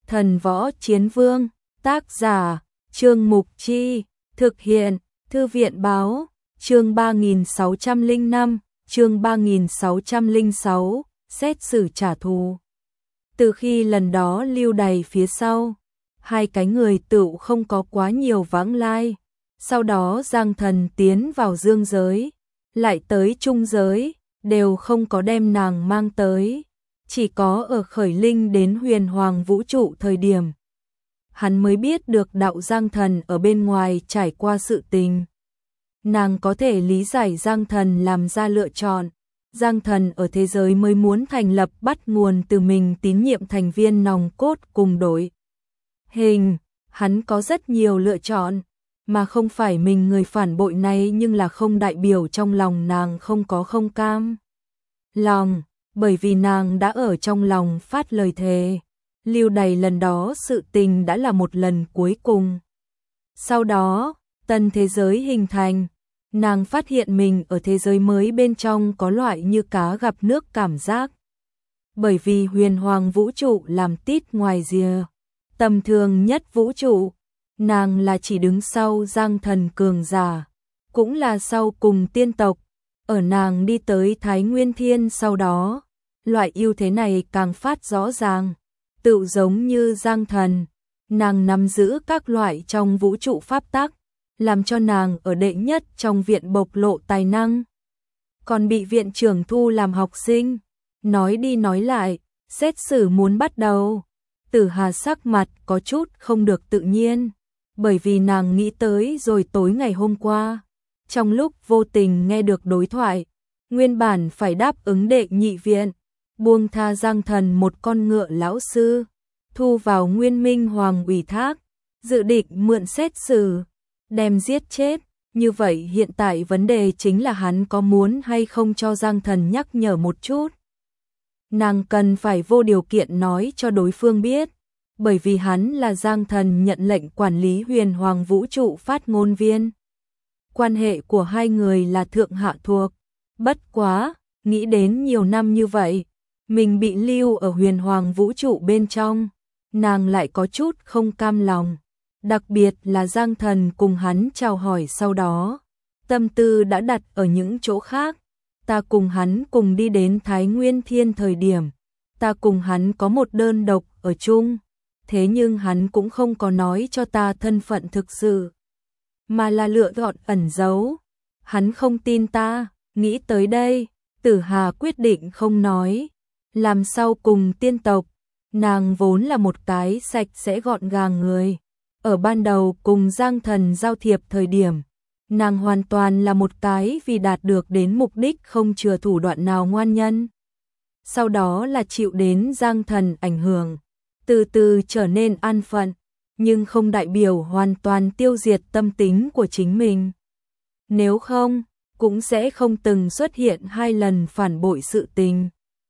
Thần Võ Chiến Vương, tác giả, Trương Mục Chi, thực hiện, Thư viện Báo, chương 3605, chương 3606, xét xử trả thù. Từ khi lần đó lưu đày phía sau, hai cái người tựu không có quá nhiều vãng lai. Sau đó Giang Thần tiến vào dương giới, lại tới trung giới, đều không có đem nàng mang tới. Chỉ có ở khởi linh đến huyền hoàng vũ trụ thời điểm, hắn mới biết được đạo Giang Thần ở bên ngoài trải qua sự tình. Nàng có thể lý giải Giang Thần làm ra lựa chọn. Giang Thần ở thế giới mới muốn thành lập bắt nguồn từ mình tín nhiệm thành viên nòng cốt cùng đội hình. Hắn có rất nhiều lựa chọn, mà không phải mình người phản bội này, nhưng là không đại biểu trong lòng nàng không có không cam lòng, bởi vì nàng đã ở trong lòng phát lời thề. Lưu đày lần đó sự tình đã là một lần cuối cùng. Sau đó, tân thế giới hình thành, nàng phát hiện mình ở thế giới mới bên trong có loại như cá gặp nước cảm giác. Bởi vì huyền hoàng vũ trụ làm tít ngoài rìa, tầm thường nhất vũ trụ, nàng là chỉ đứng sau Giang Thần cường giả, cũng là sau cùng tiên tộc. Ở nàng đi tới Thái Nguyên Thiên sau đó, loại ưu thế này càng phát rõ ràng. Tự giống như Giang Thần, nàng nắm giữ các loại trong vũ trụ pháp tắc, làm cho nàng ở đệ nhất trong viện bộc lộ tài năng. Còn bị viện trưởng thu làm học sinh, nói đi nói lại, xét xử muốn bắt đầu. Tử Hà sắc mặt có chút không được tự nhiên, bởi vì nàng nghĩ tới rồi tối ngày hôm qua, trong lúc vô tình nghe được đối thoại, nguyên bản phải đáp ứng đệ nhị viện, buông tha Giang Thần một con ngựa lão sư, thu vào Nguyên Minh Hoàng ủy thác, dự định mượn xét xử, đem giết chết. Như vậy hiện tại vấn đề chính là hắn có muốn hay không cho Giang Thần nhắc nhở một chút. Nàng cần phải vô điều kiện nói cho đối phương biết, bởi vì hắn là Giang Thần nhận lệnh quản lý huyền hoàng vũ trụ phát ngôn viên. Quan hệ của hai người là thượng hạ thuộc. Bất quá, nghĩ đến nhiều năm như vậy, mình bị lưu ở huyền hoàng vũ trụ bên trong, nàng lại có chút không cam lòng. Đặc biệt là Giang Thần cùng hắn chào hỏi sau đó, tâm tư đã đặt ở những chỗ khác. Ta cùng hắn cùng đi đến Thái Nguyên Thiên thời điểm, ta cùng hắn có một đơn độc ở chung, thế nhưng hắn cũng không có nói cho ta thân phận thực sự, mà là lựa chọn ẩn giấu. Hắn không tin ta. Nghĩ tới đây, Tử Hà quyết định không nói. Làm sau cùng tiên tộc, nàng vốn là một cái sạch sẽ gọn gàng người. Ở ban đầu cùng Giang Thần giao thiệp thời điểm, nàng hoàn toàn là một cái vì đạt được đến mục đích không chừa thủ đoạn nào ngoan nhân. Sau đó là chịu đến Giang Thần ảnh hưởng, từ từ trở nên an phận, nhưng không đại biểu hoàn toàn tiêu diệt tâm tính của chính mình. Nếu không, cũng sẽ không từng xuất hiện hai lần phản bội sự tình.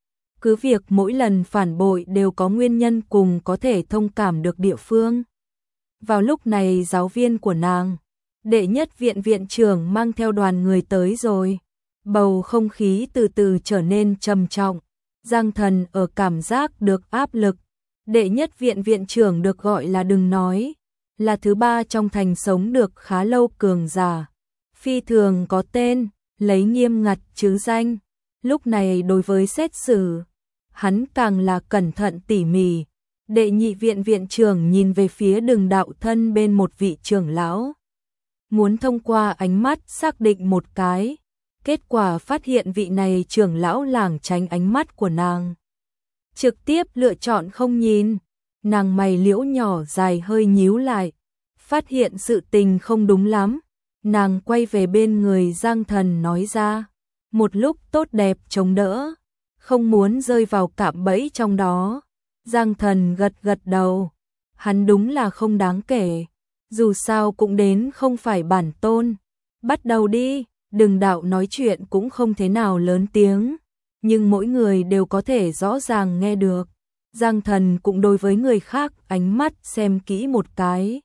Cứ việc mỗi lần phản bội đều có nguyên nhân cùng có thể thông cảm được địa phương. Vào lúc này giáo viên của nàng, đệ nhất viện viện trưởng mang theo đoàn người tới rồi. Bầu không khí từ từ trở nên trầm trọng. Giang Thần ở cảm giác được áp lực. Đệ nhất viện viện trưởng được gọi là đừng nói, là thứ ba trong thành sống được khá lâu cường giả. Phi thường có tên, lấy nghiêm ngặt chứ danh. Lúc này đối với xét xử, hắn càng là cẩn thận tỉ mỉ. Đệ nhị viện viện trưởng nhìn về phía Đường đạo thân bên một vị trưởng lão, muốn thông qua ánh mắt xác định một cái. Kết quả phát hiện vị này trưởng lão lảng tránh ánh mắt của nàng, trực tiếp lựa chọn không nhìn. Nàng mày liễu nhỏ dài hơi nhíu lại, phát hiện sự tình không đúng lắm. Nàng quay về bên người Giang Thần nói ra, một lúc tốt đẹp chống đỡ, không muốn rơi vào cạm bẫy trong đó. Giang Thần gật gật đầu, hắn đúng là không đáng kể, dù sao cũng đến không phải bản tôn. Bắt đầu đi. Đường đạo nói chuyện cũng không thế nào lớn tiếng, nhưng mỗi người đều có thể rõ ràng nghe được. Giang Thần cũng đối với người khác ánh mắt xem kỹ một cái.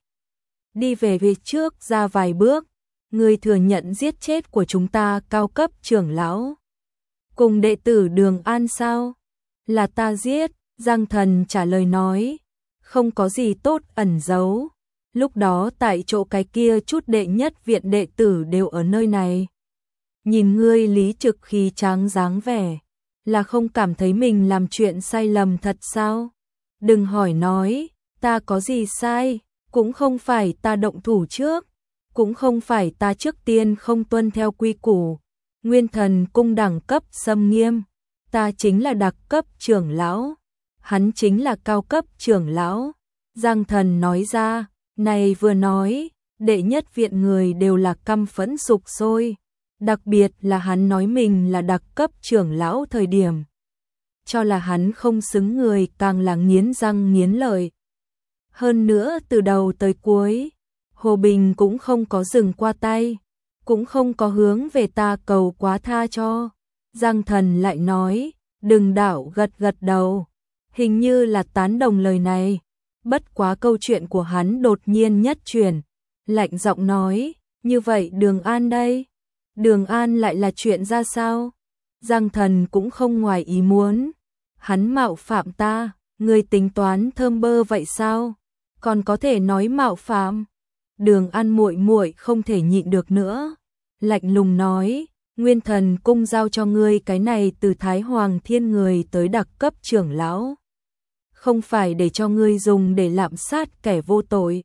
Đi về phía trước ra vài bước, người thừa nhận giết chết của chúng ta cao cấp trưởng lão cùng đệ tử Đường An sao? Là ta giết. Giang Thần trả lời nói. không có gì tốt ẩn giấu. Lúc đó tại chỗ cái kia chút đệ nhất viện đệ tử đều ở nơi này. Nhìn ngươi Lý Trực khí tráng dáng vẻ, là không cảm thấy mình làm chuyện sai lầm thật sao? Đừng hỏi nói, ta có gì sai, cũng không phải ta động thủ trước, cũng không phải ta trước tiên không tuân theo quy củ. Nguyên Thần cung đẳng cấp xâm nghiêm, ta chính là đặc cấp trưởng lão, hắn chính là cao cấp trưởng lão. Giang Thần nói ra, này vừa nói, đệ nhất viện người đều là căm phẫn sục sôi, đặc biệt là hắn nói mình là đặc cấp trưởng lão thời điểm. Cho là hắn không xứng người càng là nghiến răng nghiến lợi. Hơn nữa từ đầu tới cuối, Hồ Bình cũng không có dừng qua tay, cũng không có hướng về ta cầu quá tha cho. Giang Thần lại nói, Đừng Đạo gật gật đầu, hình như là tán đồng lời này. Bất quá câu chuyện của hắn đột nhiên nhất chuyển, lạnh giọng nói, như vậy Đường An đây? Đường An lại là chuyện ra sao? Giang Thần cũng không ngoài ý muốn. Hắn mạo phạm ta, người tính toán thơm bơ vậy sao? Còn có thể nói mạo phạm? Đường An muội muội không thể nhịn được nữa, lạnh lùng nói, Nguyên Thần cung giao cho ngươi cái này từ Thái Hoàng Thiên người tới đặc cấp trưởng lão, không phải để cho ngươi dùng để lạm sát kẻ vô tội.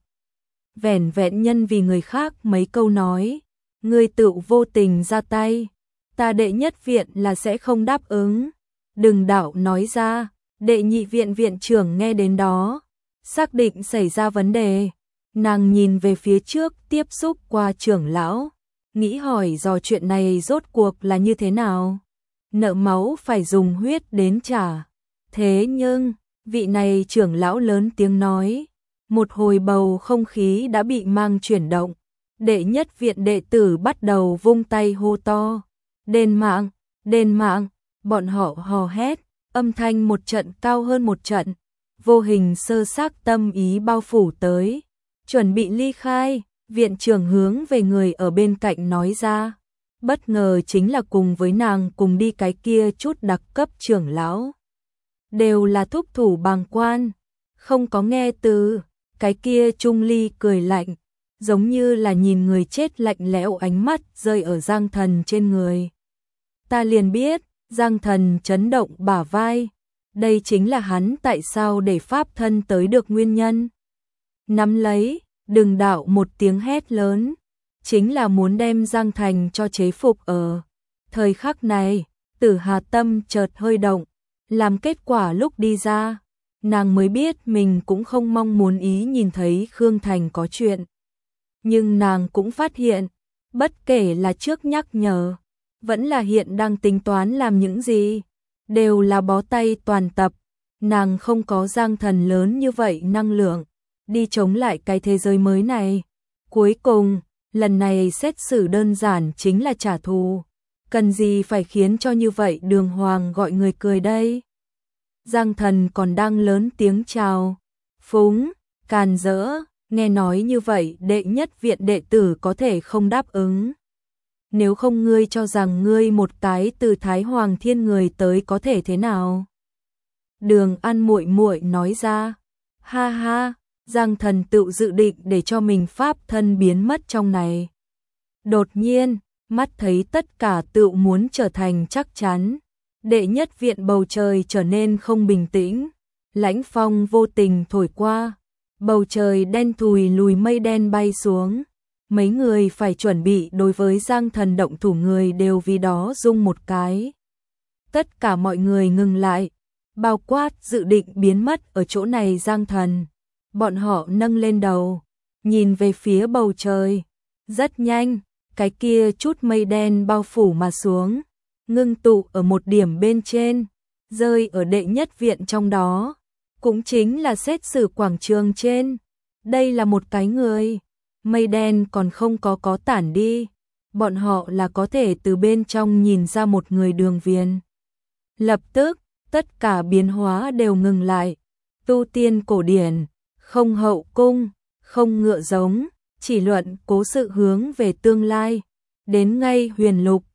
Vẻn vẹn nhân vì người khác mấy câu nói, ngươi tự vô tình ra tay, ta đệ nhất viện là sẽ không đáp ứng. Đừng Đạo nói ra, đệ nhị viện viện trưởng nghe đến đó, xác định xảy ra vấn đề. Nàng nhìn về phía trước tiếp xúc qua trưởng lão, nghĩ hỏi dò chuyện này rốt cuộc là như thế nào. Nợ máu phải dùng huyết đến trả. Thế nhưng, vị này trưởng lão lớn tiếng nói, một hồi bầu không khí đã bị mang chuyển động. Đệ nhất viện đệ tử bắt đầu vung tay hô to, đền mạng, đền mạng. Bọn họ hò hét, âm thanh một trận cao hơn một trận, vô hình sơ xác tâm ý bao phủ tới. Chuẩn bị ly khai, viện trưởng hướng về người ở bên cạnh nói ra. Bất ngờ chính là cùng với nàng cùng đi cái kia chút đặc cấp trưởng lão. Đều là thúc thủ bàng quan, không có nghe từ. Cái kia Trung Ly cười lạnh, giống như là nhìn người chết lạnh lẽo, ánh mắt rơi ở Giang Thần trên người. Ta liền biết, Giang Thần chấn động bả vai, đây chính là hắn tại sao để pháp thân tới được nguyên nhân. Nắm lấy, Đừng Đạo một tiếng hét lớn, chính là muốn đem Giang Thành cho chế phục ở. Thời khắc này, Tử Hà tâm chợt hơi động, làm kết quả lúc đi ra, nàng mới biết mình cũng không mong muốn ý nhìn thấy Khương Thành có chuyện. Nhưng nàng cũng phát hiện, bất kể là trước nhắc nhở, vẫn là hiện đang tính toán làm những gì, đều là bó tay toàn tập. Nàng không có Giang Thần lớn như vậy năng lượng đi chống lại cái thế giới mới này. Cuối cùng, lần này xét xử đơn giản chính là trả thù, cần gì phải khiến cho như vậy đường hoàng gọi người cười đây. Giang Thần còn đang lớn tiếng chào phúng, càn rỡ, nghe nói như vậy đệ nhất viện đệ tử có thể không đáp ứng. Nếu không ngươi cho rằng ngươi một cái từ Thái Hoàng Thiên người tới có thể thế nào? Đường An muội muội nói ra. Ha ha, Giang Thần tự dự định để cho mình pháp thân biến mất trong này. Đột nhiên, mắt thấy tất cả tự muốn trở thành chắc chắn. Đệ nhất viện bầu trời trở nên không bình tĩnh. Lãnh phong vô tình thổi qua. Bầu trời đen thùi lùi, mây đen bay xuống. Mấy người phải chuẩn bị đối với Giang Thần động thủ người đều vì đó rung một cái. Tất cả mọi người ngừng lại, bao quát dự định biến mất ở chỗ này Giang Thần. Bọn họ nâng lên đầu, nhìn về phía bầu trời. Rất nhanh, cái kia chút mây đen bao phủ mà xuống, ngưng tụ ở một điểm bên trên, rơi ở đệ nhất viện trong đó, cũng chính là xét xử quảng trường trên. Đây là một cái người. Mây đen còn không có tản đi, bọn họ là có thể từ bên trong nhìn ra một người Đường Viền. Lập tức, tất cả biến hóa đều ngừng lại. Tu tiên cổ điển, không hậu cung, không ngựa giống, chỉ luận cố sự hướng về tương lai. Đến ngay huyền lục,